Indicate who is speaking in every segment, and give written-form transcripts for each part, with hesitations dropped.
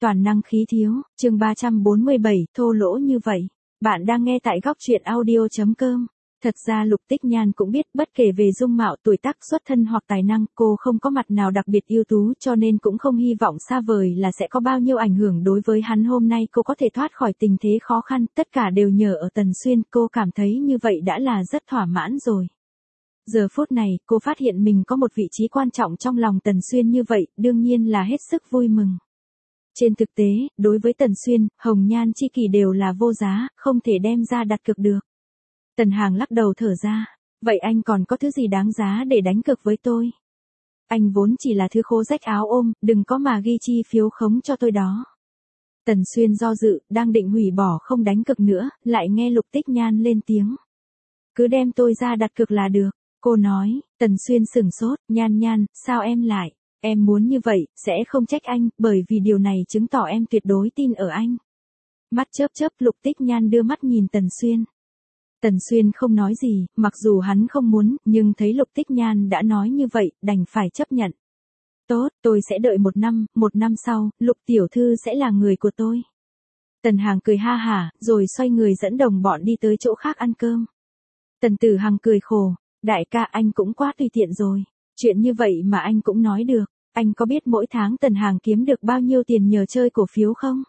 Speaker 1: Toàn năng khí thiếu, chương 347, thô lỗ như vậy. Bạn đang nghe tại góc truyện audio.com. Thật ra Lục Tích Nhan cũng biết bất kể về dung mạo, tuổi tác, xuất thân hoặc tài năng, cô không có mặt nào đặc biệt ưu tú, cho nên cũng không hy vọng xa vời là sẽ có bao nhiêu ảnh hưởng đối với hắn. Hôm nay cô có thể thoát khỏi tình thế khó khăn, tất cả đều nhờ ở Tần Xuyên, cô cảm thấy như vậy đã là rất thỏa mãn rồi. Giờ phút này, cô phát hiện mình có một vị trí quan trọng trong lòng Tần Xuyên như vậy, đương nhiên là hết sức vui mừng. Trên thực tế, đối với Tần Xuyên, hồng nhan chi kỷ đều là vô giá, không thể đem ra đặt cược được. Tần Hàng lắc đầu thở ra, vậy anh còn có thứ gì đáng giá để đánh cược với tôi? Anh vốn chỉ là thứ khô rách áo ôm, đừng có mà ghi chi phiếu khống cho tôi đó. Tần Xuyên do dự, đang định hủy bỏ không đánh cược nữa, lại nghe Lục Tích Nhan lên tiếng. Cứ đem tôi ra đặt cược là được, cô nói. Tần Xuyên sửng sốt, Nhan Nhan, sao em lại? Em muốn như vậy, sẽ không trách anh, bởi vì điều này chứng tỏ em tuyệt đối tin ở anh. Mắt chớp chớp, Lục Tích Nhan đưa mắt nhìn Tần Xuyên. Tần Xuyên không nói gì, mặc dù hắn không muốn, nhưng thấy Lục Tích Nhan đã nói như vậy, đành phải chấp nhận. Tốt, tôi sẽ đợi một năm sau, Lục tiểu thư sẽ là người của tôi. Tần Hàng cười ha hả, rồi xoay người dẫn đồng bọn đi tới chỗ khác ăn cơm. Tần Tử Hằng cười khổ, đại ca anh cũng quá tùy tiện rồi. Chuyện như vậy mà anh cũng nói được, anh có biết mỗi tháng Tần Hàng kiếm được bao nhiêu tiền nhờ chơi cổ phiếu không?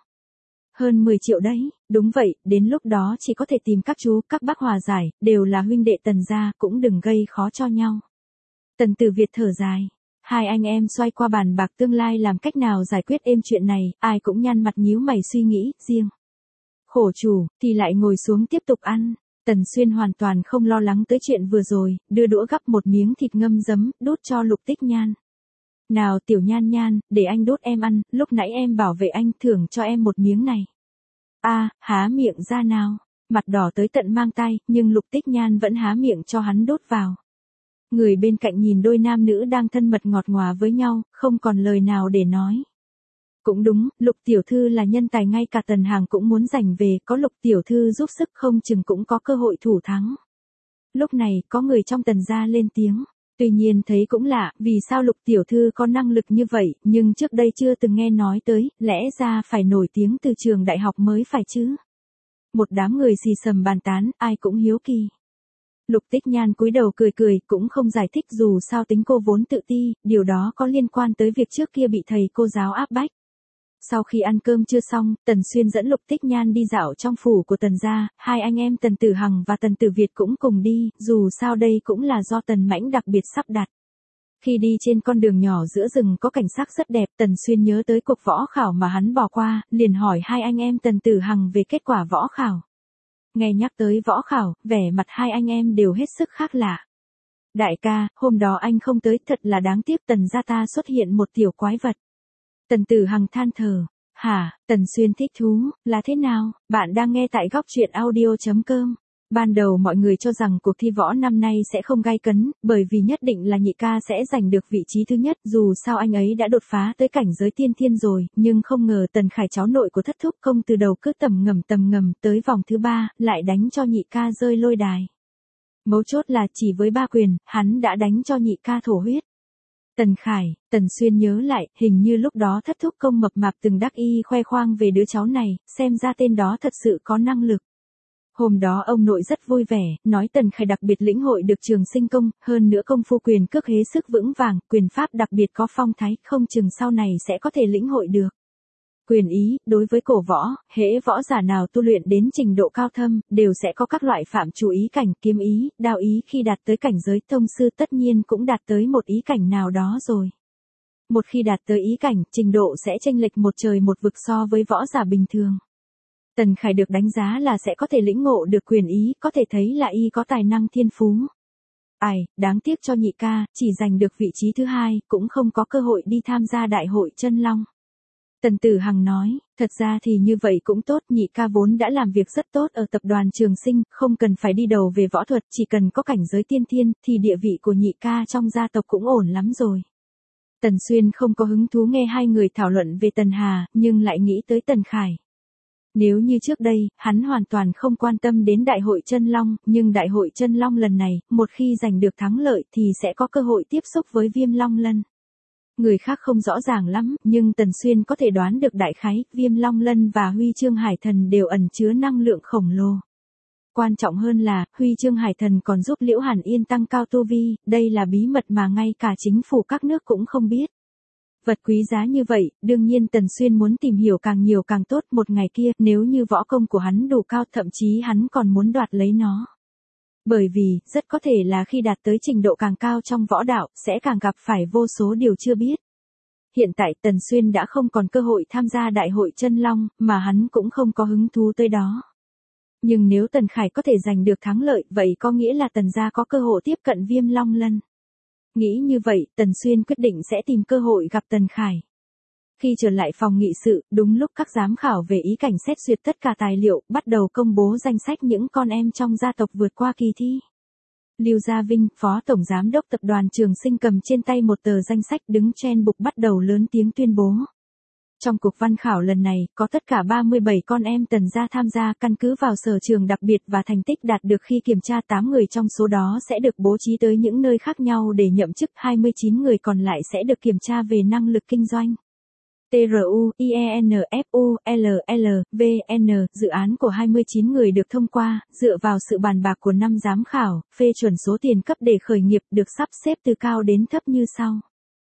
Speaker 1: Hơn 10 triệu đấy, đúng vậy, đến lúc đó chỉ có thể tìm các chú, các bác hòa giải, đều là huynh đệ Tần gia, cũng đừng gây khó cho nhau. Tần Tử Việt thở dài, hai anh em xoay qua bàn bạc tương lai làm cách nào giải quyết êm chuyện này, ai cũng nhăn mặt nhíu mày suy nghĩ, riêng. Khổ chủ, thì lại ngồi xuống tiếp tục ăn. Tần Xuyên hoàn toàn không lo lắng tới chuyện vừa rồi, đưa đũa gắp một miếng thịt ngâm giấm, đút cho Lục Tích Nhan. Nào tiểu Nhan Nhan, để anh đút em ăn, lúc nãy em bảo vệ anh thưởng cho em một miếng này. Há miệng ra nào, mặt đỏ tới tận mang tay, nhưng Lục Tích Nhan vẫn há miệng cho hắn đút vào. Người bên cạnh nhìn đôi nam nữ đang thân mật ngọt ngào với nhau, không còn lời nào để nói. Cũng đúng, Lục tiểu thư là nhân tài, ngay cả Tần Hàng cũng muốn giành về, có Lục tiểu thư giúp sức không chừng cũng có cơ hội thủ thắng. Lúc này, có người trong Tần gia lên tiếng. Tuy nhiên thấy cũng lạ, vì sao Lục tiểu thư có năng lực như vậy, nhưng trước đây chưa từng nghe nói tới, lẽ ra phải nổi tiếng từ trường đại học mới phải chứ. Một đám người xì xầm bàn tán, ai cũng hiếu kỳ. Lục Tích Nhan cúi đầu cười cười, cũng không giải thích, dù sao tính cô vốn tự ti, điều đó có liên quan tới việc trước kia bị thầy cô giáo áp bách. Sau khi ăn cơm chưa xong, Tần Xuyên dẫn Lục Tích Nhan đi dạo trong phủ của Tần gia, hai anh em Tần Tử Hằng và Tần Tử Việt cũng cùng đi, dù sao đây cũng là do Tần Mãnh đặc biệt sắp đặt. Khi đi trên con đường nhỏ giữa rừng có cảnh sắc rất đẹp, Tần Xuyên nhớ tới cuộc võ khảo mà hắn bỏ qua, liền hỏi hai anh em Tần Tử Hằng về kết quả võ khảo. Nghe nhắc tới võ khảo, vẻ mặt hai anh em đều hết sức khác lạ. Đại ca, hôm đó anh không tới, thật là đáng tiếc, Tần gia ta xuất hiện một tiểu quái vật. Tần Tử Hằng than thở. Hả? Tần Xuyên thích thú, là thế nào? Bạn đang nghe tại góc truyện audio.com. Ban đầu mọi người cho rằng cuộc thi võ năm nay sẽ không gay cấn, bởi vì nhất định là nhị ca sẽ giành được vị trí thứ nhất, dù sao anh ấy đã đột phá tới cảnh giới tiên thiên rồi, nhưng không ngờ Tần Khải cháu nội của thất thúc công từ đầu cứ tầm ngầm tới vòng thứ 3, lại đánh cho nhị ca rơi lôi đài. Mấu chốt là chỉ với 3 quyền, hắn đã đánh cho nhị ca thổ huyết. Tần Khải, Tần Xuyên nhớ lại, hình như lúc đó thất thúc công mập mạp từng đắc y khoe khoang về đứa cháu này, xem ra tên đó thật sự có năng lực. Hôm đó ông nội rất vui vẻ, nói Tần Khải đặc biệt lĩnh hội được trường sinh công, hơn nữa công phu quyền cước hết sức vững vàng, quyền pháp đặc biệt có phong thái, không chừng sau này sẽ có thể lĩnh hội được. Quyền ý, đối với cổ võ, hễ võ giả nào tu luyện đến trình độ cao thâm, đều sẽ có các loại phạm chủ ý cảnh, kiếm ý, đao ý, khi đạt tới cảnh giới tông sư tất nhiên cũng đạt tới một ý cảnh nào đó rồi. Một khi đạt tới ý cảnh, trình độ sẽ chênh lệch một trời một vực so với võ giả bình thường. Tần Khải được đánh giá là sẽ có thể lĩnh ngộ được quyền ý, có thể thấy là y có tài năng thiên phú. Đáng tiếc cho nhị ca, chỉ giành được vị trí thứ 2, cũng không có cơ hội đi tham gia đại hội Chân Long. Tần Tử Hằng nói, thật ra thì như vậy cũng tốt, nhị ca vốn đã làm việc rất tốt ở tập đoàn Trường Sinh, không cần phải đi đầu về võ thuật, chỉ cần có cảnh giới tiên thiên, thì địa vị của nhị ca trong gia tộc cũng ổn lắm rồi. Tần Xuyên không có hứng thú nghe hai người thảo luận về Tần Hà, nhưng lại nghĩ tới Tần Khải. Nếu như trước đây, hắn hoàn toàn không quan tâm đến đại hội Chân Long, nhưng đại hội Chân Long lần này, một khi giành được thắng lợi thì sẽ có cơ hội tiếp xúc với Viêm Long Lân. Người khác không rõ ràng lắm, nhưng Tần Xuyên có thể đoán được đại khái, Viêm Long Lân và Huy Chương Hải Thần đều ẩn chứa năng lượng khổng lồ. Quan trọng hơn là, Huy Chương Hải Thần còn giúp Liễu Hàn Yên tăng cao tu vi, đây là bí mật mà ngay cả chính phủ các nước cũng không biết. Vật quý giá như vậy, đương nhiên Tần Xuyên muốn tìm hiểu càng nhiều càng tốt, một ngày kia, nếu như võ công của hắn đủ cao, thậm chí hắn còn muốn đoạt lấy nó. Bởi vì, rất có thể là khi đạt tới trình độ càng cao trong võ đạo, sẽ càng gặp phải vô số điều chưa biết. Hiện tại Tần Xuyên đã không còn cơ hội tham gia đại hội chân long, mà hắn cũng không có hứng thú tới đó. Nhưng nếu Tần Khải có thể giành được thắng lợi, vậy có nghĩa là Tần gia có cơ hội tiếp cận Viêm Long Lân. Nghĩ như vậy, Tần Xuyên quyết định sẽ tìm cơ hội gặp Tần Khải. Khi trở lại phòng nghị sự, đúng lúc các giám khảo về ý cảnh xét duyệt tất cả tài liệu, bắt đầu công bố danh sách những con em trong gia tộc vượt qua kỳ thi. Lưu Gia Vinh, Phó Tổng Giám đốc Tập đoàn Trường Sinh cầm trên tay một tờ danh sách đứng trên bục bắt đầu lớn tiếng tuyên bố. Trong cuộc văn khảo lần này, có tất cả 37 con em Tần gia tham gia, căn cứ vào sở trường đặc biệt và thành tích đạt được khi kiểm tra, 8 người trong số đó sẽ được bố trí tới những nơi khác nhau để nhậm chức, 29 người còn lại sẽ được kiểm tra về năng lực kinh doanh. TRU, IEN, FU, LL, VN, dự án của 29 người được thông qua, dựa vào sự bàn bạc của 5 giám khảo, phê chuẩn số tiền cấp để khởi nghiệp được sắp xếp từ cao đến thấp như sau.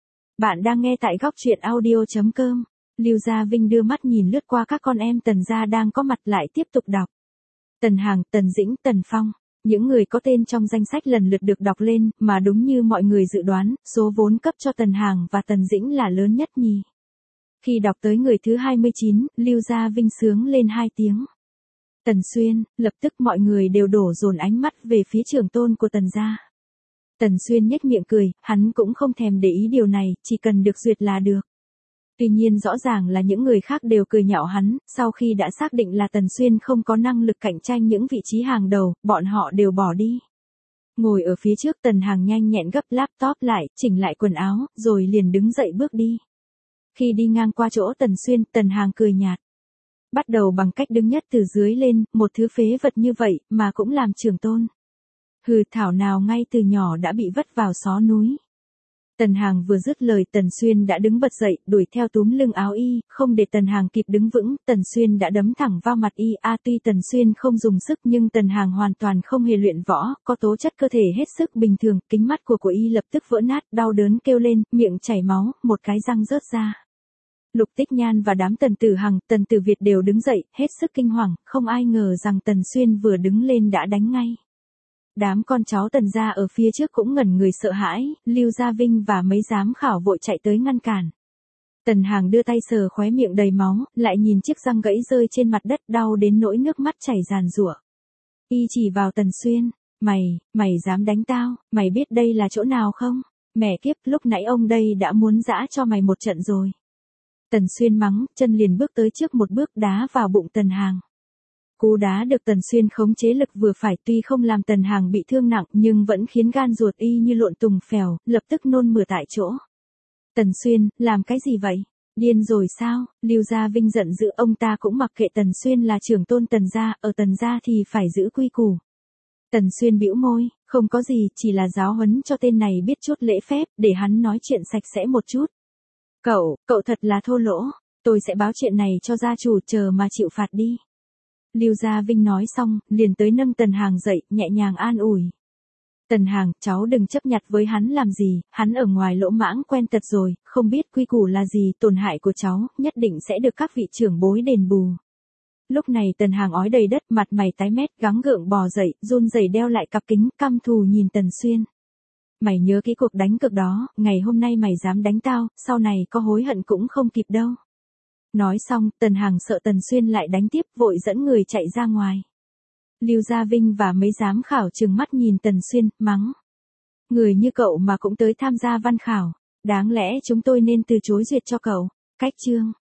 Speaker 1: Bạn đang nghe tại góc truyện audio.com. Lưu Gia Vinh đưa mắt nhìn lướt qua các con em Tần gia đang có mặt lại tiếp tục đọc. Tần Hàng, Tần Dĩnh, Tần Phong. Những người có tên trong danh sách lần lượt được đọc lên, mà đúng như mọi người dự đoán, số vốn cấp cho Tần Hàng và Tần Dĩnh là lớn nhất nhì. Khi đọc tới người thứ 29, Lưu Gia Vinh sướng lên 2 tiếng. Tần Xuyên, lập tức mọi người đều đổ dồn ánh mắt về phía trưởng tôn của Tần gia. Tần Xuyên nhếch miệng cười, hắn cũng không thèm để ý điều này, chỉ cần được duyệt là được. Tuy nhiên rõ ràng là những người khác đều cười nhạo hắn, sau khi đã xác định là Tần Xuyên không có năng lực cạnh tranh những vị trí hàng đầu, bọn họ đều bỏ đi. Ngồi ở phía trước Tần Hàng nhanh nhẹn gấp laptop lại, chỉnh lại quần áo, rồi liền đứng dậy bước đi. Khi đi ngang qua chỗ Tần Xuyên, Tần Hàng cười nhạt. Bắt đầu bằng cách đứng nhất từ dưới lên, một thứ phế vật như vậy, mà cũng làm trưởng tôn. Hừ, thảo nào ngay từ nhỏ đã bị vất vào xó núi. Tần Hàng vừa dứt lời, Tần Xuyên đã đứng bật dậy, đuổi theo túm lưng áo y, không để Tần Hàng kịp đứng vững, Tần Xuyên đã đấm thẳng vào mặt y. Tuy Tần Xuyên không dùng sức nhưng Tần Hàng hoàn toàn không hề luyện võ, có tố chất cơ thể hết sức bình thường, kính mắt của y lập tức vỡ nát, đau đớn kêu lên, miệng chảy máu, một cái răng rớt ra. Lục Tích Nhan và đám Tần Tử Hằng, Tần Tử Việt đều đứng dậy, hết sức kinh hoàng, không ai ngờ rằng Tần Xuyên vừa đứng lên đã đánh ngay. Đám con cháu Tần gia ở phía trước cũng ngẩn người sợ hãi, Lưu Gia Vinh và mấy giám khảo vội chạy tới ngăn cản. Tần Hàng đưa tay sờ khóe miệng đầy máu, lại nhìn chiếc răng gãy rơi trên mặt đất, đau đến nỗi nước mắt chảy ràn rụa. Y chỉ vào Tần Xuyên, mày dám đánh tao, mày biết đây là chỗ nào không? Mẹ kiếp, lúc nãy ông đây đã muốn giã cho mày một trận rồi. Tần Xuyên mắng, chân liền bước tới trước một bước đá vào bụng Tần Hàng. Cú đá được Tần Xuyên khống chế lực vừa phải, tuy không làm Tần Hàng bị thương nặng nhưng vẫn khiến gan ruột y như lộn tùng phèo, lập tức nôn mửa tại chỗ. Tần Xuyên, làm cái gì vậy? Điên rồi sao? Lưu Gia Vinh giận dữ, ông ta cũng mặc kệ Tần Xuyên là trưởng tôn Tần gia, ở Tần gia thì phải giữ quy củ. Tần Xuyên bĩu môi, không có gì, chỉ là giáo huấn cho tên này biết chút lễ phép, để hắn nói chuyện sạch sẽ một chút. Cậu thật là thô lỗ, tôi sẽ báo chuyện này cho gia chủ, chờ mà chịu phạt đi. Lưu Gia Vinh nói xong, liền tới nâng Tần Hàng dậy, nhẹ nhàng an ủi. Tần Hàng, cháu đừng chấp nhặt với hắn làm gì, hắn ở ngoài lỗ mãng quen tật rồi, không biết quy củ là gì, tổn hại của cháu, nhất định sẽ được các vị trưởng bối đền bù. Lúc này Tần Hàng ói đầy đất, mặt mày tái mét, gắng gượng bò dậy, run rẩy đeo lại cặp kính, căm thù nhìn Tần Xuyên. Mày nhớ cái cuộc đánh cược đó, ngày hôm nay mày dám đánh tao, sau này có hối hận cũng không kịp đâu. Nói xong, Tần Hàng sợ Tần Xuyên lại đánh tiếp, vội dẫn người chạy ra ngoài. Lưu Gia Vinh và mấy giám khảo trừng mắt nhìn Tần Xuyên, mắng. Người như cậu mà cũng tới tham gia văn khảo, đáng lẽ chúng tôi nên từ chối duyệt cho cậu. Cách chương.